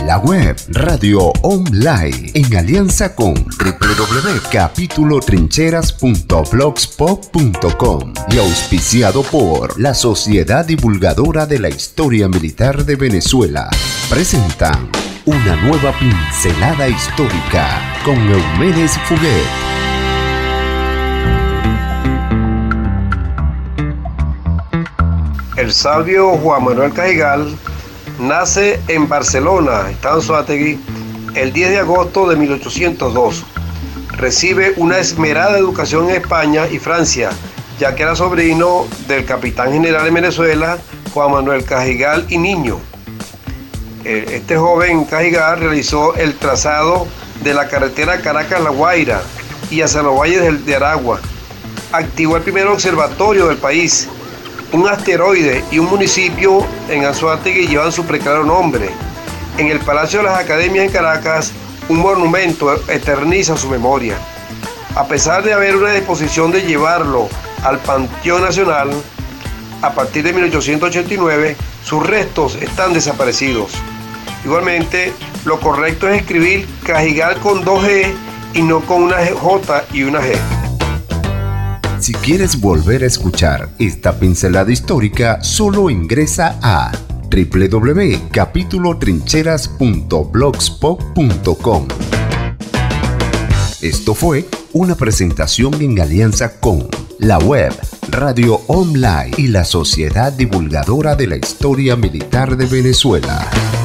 La web Radio Online, en alianza con www.capitulotrincheras.blogspot.com y auspiciado por la Sociedad Divulgadora de la Historia Militar de Venezuela, presentan una nueva pincelada histórica con Eumedes Fuguet. El sabio Juan Manuel Cajigal nace en Barcelona, estado Anzoátegui, el 10 de agosto de 1802. Recibe una esmerada educación en España y Francia, ya que era sobrino del capitán general en Venezuela, Juan Manuel Cajigal y Niño. Este joven Cajigal realizó el trazado de la carretera Caracas-La Guaira y hacia los valles de Aragua. Activó el primer observatorio del país. Un asteroide y un municipio en Anzoátegui llevan su preclaro nombre. En el Palacio de las Academias en Caracas, un monumento eterniza su memoria. A pesar de haber una disposición de llevarlo al Panteón Nacional, a partir de 1889, sus restos están desaparecidos. Igualmente, lo correcto es escribir Cajigal con 2 G y no con una J y una G. Si quieres volver a escuchar esta pincelada histórica, solo ingresa a www.capitulotrincheras.blogspot.com. Esto fue una presentación en alianza con la web Radio Online y la Sociedad Divulgadora de la Historia Militar de Venezuela.